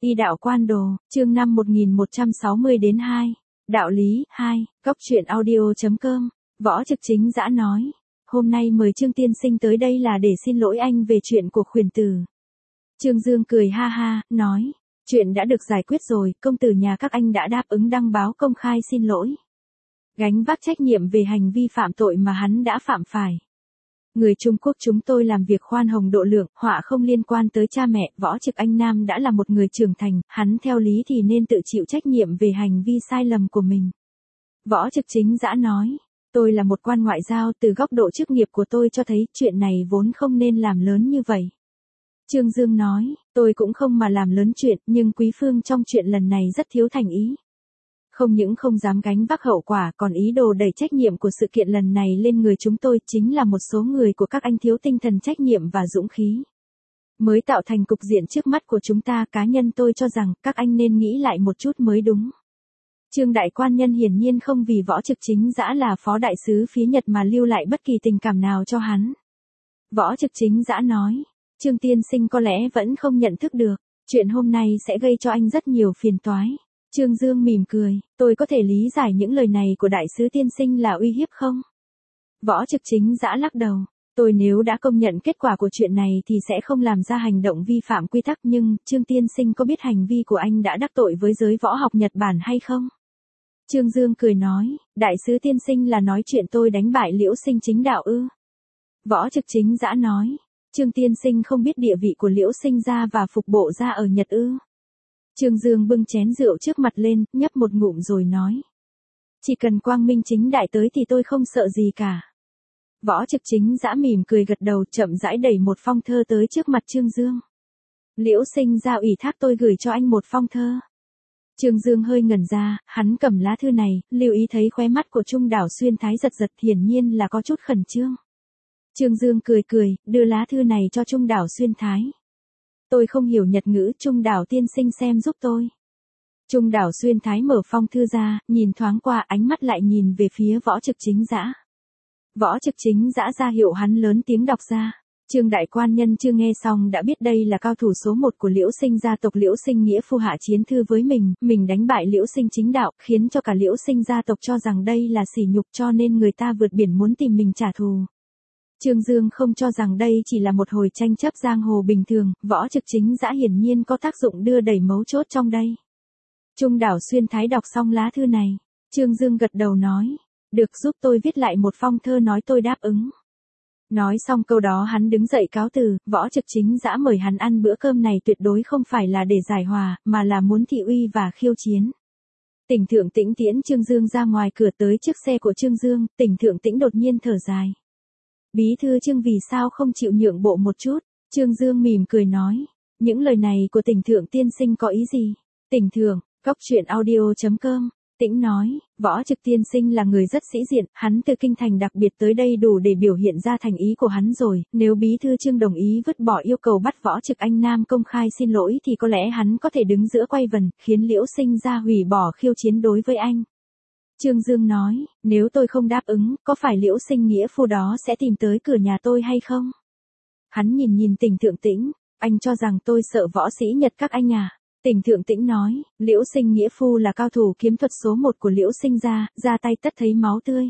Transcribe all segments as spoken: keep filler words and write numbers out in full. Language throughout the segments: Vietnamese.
Y đạo quan đồ, chương năm một nghìn một trăm sáu mươi đến hai. Đạo lý, hai, góc truyện audio.com, Võ Trực Chính Dã nói. Hôm nay mời Trương tiên sinh tới đây là để xin lỗi anh về chuyện của khuyển tử. Trương Dương cười ha ha, nói. Chuyện đã được giải quyết rồi, công tử nhà các anh đã đáp ứng đăng báo công khai xin lỗi. Gánh vác trách nhiệm về hành vi phạm tội mà hắn đã phạm phải. Người Trung Quốc chúng tôi làm việc khoan hồng độ lượng, họa không liên quan tới cha mẹ, Võ Trực Anh Nam đã là một người trưởng thành, hắn theo lý thì nên tự chịu trách nhiệm về hành vi sai lầm của mình. Võ Trực Chính Dã nói, tôi là một quan ngoại giao, từ góc độ chức nghiệp của tôi cho thấy chuyện này vốn không nên làm lớn như vậy. Trương Dương nói, tôi cũng không mà làm lớn chuyện, nhưng Quý Phương trong chuyện lần này rất thiếu thành ý. Không những không dám gánh vác hậu quả còn ý đồ đẩy trách nhiệm của sự kiện lần này lên người chúng tôi, chính là một số người của các anh thiếu tinh thần trách nhiệm và dũng khí. Mới tạo thành cục diện trước mắt của chúng ta, cá nhân tôi cho rằng các anh nên nghĩ lại một chút mới đúng. Trương Đại Quan Nhân hiển nhiên không vì Võ Trực Chính Dã là phó đại sứ phía Nhật mà lưu lại bất kỳ tình cảm nào cho hắn. Võ Trực Chính Dã nói, Trương tiên sinh có lẽ vẫn không nhận thức được, chuyện hôm nay sẽ gây cho anh rất nhiều phiền toái. Trương Dương mỉm cười, tôi có thể lý giải những lời này của đại sứ tiên sinh là uy hiếp không? Võ Trực Chính Dã lắc đầu, tôi nếu đã công nhận kết quả của chuyện này thì sẽ không làm ra hành động vi phạm quy tắc, nhưng Trương tiên sinh có biết hành vi của anh đã đắc tội với giới võ học Nhật Bản hay không? Trương Dương cười nói, đại sứ tiên sinh là nói chuyện tôi đánh bại Liễu Sinh chính đạo ư? Võ Trực Chính Dã nói, Trương tiên sinh không biết địa vị của Liễu Sinh gia và Phục Bộ gia ở Nhật ư? Trương Dương bưng chén rượu trước mặt lên, nhấp một ngụm rồi nói. Chỉ cần quang minh chính đại tới thì tôi không sợ gì cả. Võ Trực Chính Dã mỉm cười gật đầu, chậm rãi đẩy một phong thơ tới trước mặt Trương Dương. Liễu Sinh gia ủy thác tôi gửi cho anh một phong thơ. Trương Dương hơi ngẩn ra, hắn cầm lá thư này, lưu ý thấy khóe mắt của Trung Đảo Xuyên Thái giật giật, hiển nhiên là có chút khẩn trương. Trương Dương cười cười, đưa lá thư này cho Trung Đảo Xuyên Thái. Tôi không hiểu Nhật ngữ, Trung Đảo tiên sinh xem giúp tôi. Trung Đảo Xuyên Thái mở phong thư ra, nhìn thoáng qua, ánh mắt lại nhìn về phía Võ Trực Chính Dã. Võ Trực Chính Dã ra hiệu hắn lớn tiếng đọc ra. Trương Đại Quan Nhân chưa nghe xong đã biết đây là cao thủ số một của Liễu Sinh gia tộc. Liễu Sinh nghĩa phu hạ chiến thư với mình, mình đánh bại Liễu Sinh chính đạo, khiến cho cả Liễu Sinh gia tộc cho rằng đây là sỉ nhục, cho nên người ta vượt biển muốn tìm mình trả thù. Trương Dương không cho rằng đây chỉ là một hồi tranh chấp giang hồ bình thường, Võ Trực Chính Dã hiển nhiên có tác dụng đưa đẩy mấu chốt trong đây. Trung Đảo Xuyên Thái đọc xong lá thư này, Trương Dương gật đầu nói, được, giúp tôi viết lại một phong thơ nói tôi đáp ứng. Nói xong câu đó hắn đứng dậy cáo từ, Võ Trực Chính Dã mời hắn ăn bữa cơm này tuyệt đối không phải là để giải hòa, mà là muốn thị uy và khiêu chiến. Tỉnh Thượng Tĩnh tiễn Trương Dương ra ngoài cửa, tới chiếc xe của Trương Dương, Tỉnh Thượng Tĩnh đột nhiên thở dài. Bí thư Trương vì sao không chịu nhượng bộ một chút? Trương Dương mỉm cười nói, những lời này của Tỉnh Thượng tiên sinh có ý gì? Tỉnh Thượng, góc truyện audio.com, Tĩnh nói, Võ Trực tiên sinh là người rất sĩ diện, hắn từ kinh thành đặc biệt tới đây đủ để biểu hiện ra thành ý của hắn rồi, nếu bí thư Trương đồng ý vứt bỏ yêu cầu bắt Võ Trực Anh Nam công khai xin lỗi thì có lẽ hắn có thể đứng giữa quay vần, khiến Liễu Sinh gia hủy bỏ khiêu chiến đối với anh. Trương Dương nói, nếu tôi không đáp ứng, có phải Liễu Sinh nghĩa phu đó sẽ tìm tới cửa nhà tôi hay không? Hắn nhìn nhìn Tỉnh Thượng Tĩnh, anh cho rằng tôi sợ võ sĩ Nhật các anh à? Tỉnh Thượng Tĩnh nói, Liễu Sinh nghĩa phu là cao thủ kiếm thuật số một của Liễu Sinh gia, ra tay tất thấy máu tươi.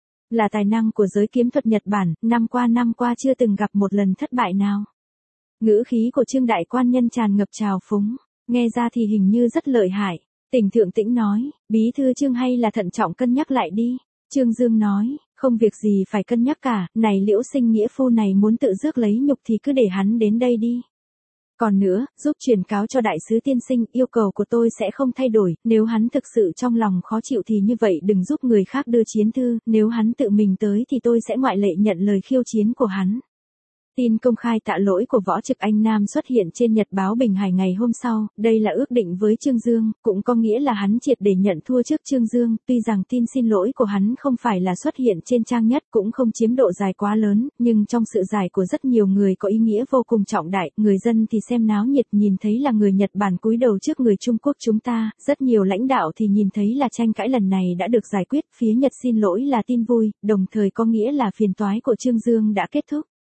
Là tài năng của giới kiếm thuật Nhật Bản, năm qua năm qua chưa từng gặp một lần thất bại nào. Ngữ khí của Trương Đại Quan Nhân tràn ngập trào phúng, nghe ra thì hình như rất lợi hại. Tỉnh Thượng Tĩnh nói, bí thư Trương hay là thận trọng cân nhắc lại đi. Trương Dương nói, không việc gì phải cân nhắc cả, này Liễu Sinh nghĩa phu này muốn tự rước lấy nhục thì cứ để hắn đến đây đi. Còn nữa, giúp truyền cáo cho đại sứ tiên sinh, yêu cầu của tôi sẽ không thay đổi, nếu hắn thực sự trong lòng khó chịu thì như vậy đừng giúp người khác đưa chiến thư, nếu hắn tự mình tới thì tôi sẽ ngoại lệ nhận lời khiêu chiến của hắn. Tin công khai tạ lỗi của Võ Trực Anh Nam xuất hiện trên Nhật báo Bình Hải ngày hôm sau, đây là ước định với Trương Dương, cũng có nghĩa là hắn triệt để nhận thua trước Trương Dương, tuy rằng tin xin lỗi của hắn không phải là xuất hiện trên trang nhất, cũng không chiếm độ dài quá lớn, nhưng trong sự dài của rất nhiều người có ý nghĩa vô cùng trọng đại, người dân thì xem náo nhiệt nhìn thấy là người Nhật Bản cúi đầu trước người Trung Quốc chúng ta, rất nhiều lãnh đạo thì nhìn thấy là tranh cãi lần này đã được giải quyết, phía Nhật xin lỗi là tin vui, đồng thời có nghĩa là phiền toái của Trương Dương đã kết thúc.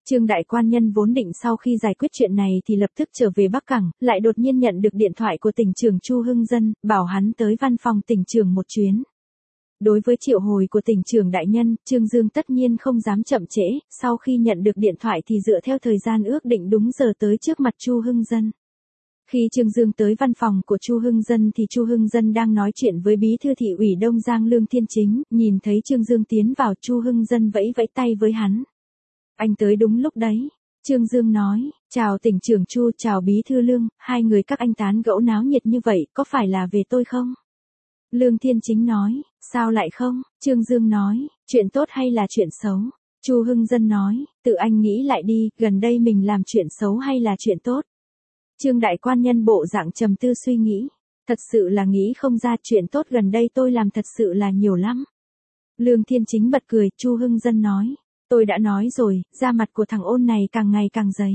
Trương đại quan nhân vốn định sau khi giải quyết chuyện này thì lập tức trở về Bắc Cảng, lại đột nhiên nhận được điện thoại của tỉnh trưởng Chu Hưng Dân, bảo hắn tới văn phòng tỉnh trưởng một chuyến. Đối với triệu hồi của tỉnh trưởng đại nhân, Trương Dương tất nhiên không dám chậm trễ, sau khi nhận được điện thoại thì dựa theo thời gian ước định đúng giờ tới trước mặt Chu Hưng Dân. Khi Trương Dương tới văn phòng của Chu Hưng Dân thì Chu Hưng Dân đang nói chuyện với bí thư thị ủy Đông Giang Lương Thiên Chính, nhìn thấy Trương Dương tiến vào, Chu Hưng Dân vẫy vẫy tay với hắn. Anh tới đúng lúc đấy. Trương Dương nói, chào tỉnh trưởng Chu, chào bí thư Lương, hai người các anh tán gẫu náo nhiệt như vậy, có phải là về tôi không? Lương Thiên Chính nói, sao lại không? Trương Dương nói, chuyện tốt hay là chuyện xấu? Chu Hưng Dân nói, tự anh nghĩ lại đi, gần đây mình làm chuyện xấu hay là chuyện tốt? Trương đại quan nhân bộ dạng trầm tư suy nghĩ, thật sự là nghĩ không ra, chuyện tốt gần đây tôi làm thật sự là nhiều lắm. Lương Thiên Chính bật cười, Chu Hưng Dân nói, tôi đã nói rồi, da mặt của thằng ôn này càng ngày càng dày.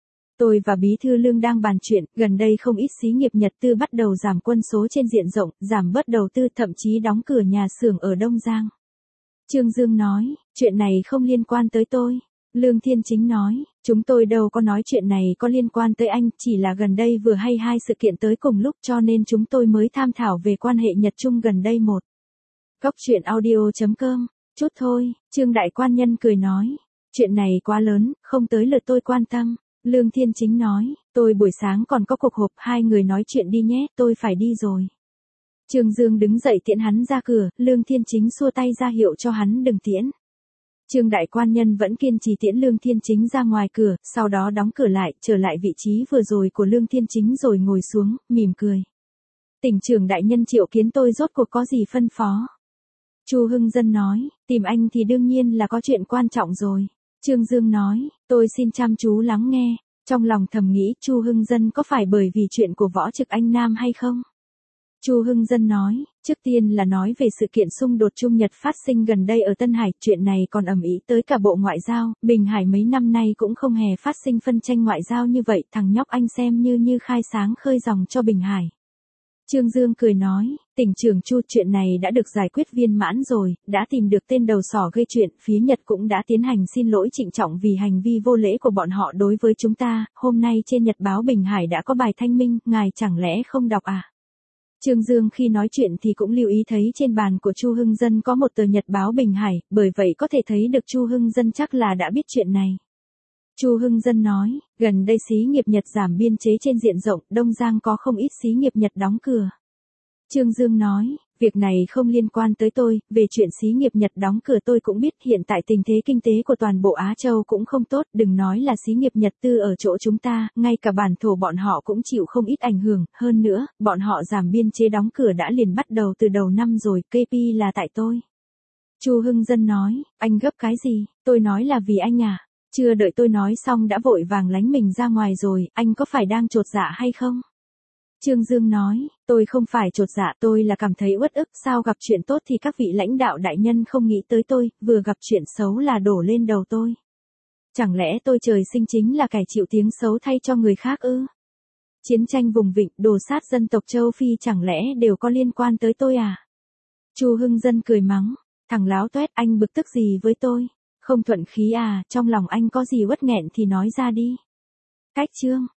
Tôi và bí thư Lương đang bàn chuyện, gần đây không ít xí nghiệp Nhật Tư bắt đầu giảm quân số trên diện rộng, giảm bớt đầu tư, thậm chí đóng cửa nhà xưởng ở Đông Giang. Trương Dương nói, chuyện này không liên quan tới tôi. Lương Thiên Chính nói, chúng tôi đâu có nói chuyện này có liên quan tới anh, chỉ là gần đây vừa hay hai sự kiện tới cùng lúc cho nên chúng tôi mới tham thảo về quan hệ Nhật Trung gần đây một. Góc truyện audio chấm com, chút thôi, Trương đại quan nhân cười nói, chuyện này quá lớn, không tới lượt tôi quan tâm. Lương Thiên Chính nói, tôi buổi sáng còn có cuộc họp, hai người nói chuyện đi nhé, tôi phải đi rồi. Trương Dương đứng dậy tiễn hắn ra cửa, Lương Thiên Chính xua tay ra hiệu cho hắn đừng tiễn. Trương đại quan nhân vẫn kiên trì tiễn Lương Thiên Chính ra ngoài cửa, sau đó đóng cửa lại, trở lại vị trí vừa rồi của Lương Thiên Chính rồi ngồi xuống, mỉm cười. Tỉnh trưởng đại nhân triệu kiến tôi, rốt cuộc có gì phân phó? Chu Hưng Dân nói, tìm anh thì đương nhiên là có chuyện quan trọng rồi. Trương Dương nói, tôi xin chăm chú lắng nghe, trong lòng thầm nghĩ Chu Hưng Dân có phải bởi vì chuyện của Võ Trực Anh Nam hay không? Chu Hưng Dân nói, trước tiên là nói về sự kiện xung đột Trung Nhật phát sinh gần đây ở Tân Hải, chuyện này còn ầm ĩ tới cả Bộ Ngoại giao, Bình Hải mấy năm nay cũng không hề phát sinh phân tranh ngoại giao như vậy, thằng nhóc anh xem như như khai sáng khơi dòng cho Bình Hải. Trương Dương cười nói, tỉnh trưởng Chu, chuyện này đã được giải quyết viên mãn rồi, đã tìm được tên đầu sỏ gây chuyện, phía Nhật cũng đã tiến hành xin lỗi trịnh trọng vì hành vi vô lễ của bọn họ đối với chúng ta, hôm nay trên Nhật báo Bình Hải đã có bài thanh minh, ngài chẳng lẽ không đọc à? Trương Dương khi nói chuyện thì cũng lưu ý thấy trên bàn của Chu Hưng Dân có một tờ Nhật báo Bình Hải, bởi vậy có thể thấy được Chu Hưng Dân chắc là đã biết chuyện này. Chu Hưng Dân nói, gần đây xí nghiệp Nhật giảm biên chế trên diện rộng, Đông Giang có không ít xí nghiệp Nhật đóng cửa. Trương Dương nói, việc này không liên quan tới tôi, về chuyện xí nghiệp Nhật đóng cửa tôi cũng biết, hiện tại tình thế kinh tế của toàn bộ Á Châu cũng không tốt, đừng nói là xí nghiệp Nhật Tư ở chỗ chúng ta, ngay cả bản thổ bọn họ cũng chịu không ít ảnh hưởng, hơn nữa, bọn họ giảm biên chế đóng cửa đã liền bắt đầu từ đầu năm rồi, ca pê là tại tôi. Chu Hưng Dân nói, anh gấp cái gì, tôi nói là vì anh à. Chưa đợi tôi nói xong đã vội vàng lánh mình ra ngoài rồi, anh có phải đang chột dạ hay không? Trương Dương nói, tôi không phải chột dạ, tôi là cảm thấy uất ức, sao gặp chuyện tốt thì các vị lãnh đạo đại nhân không nghĩ tới tôi, vừa gặp chuyện xấu là đổ lên đầu tôi. Chẳng lẽ tôi trời sinh chính là kẻ chịu tiếng xấu thay cho người khác ư? Chiến tranh vùng vịnh, đồ sát dân tộc châu Phi chẳng lẽ đều có liên quan tới tôi à? Chu Hưng Dân cười mắng, thằng láo toét, anh bực tức gì với tôi? Không thuận khí à, trong lòng anh có gì uất nghẹn thì nói ra đi. Cách chương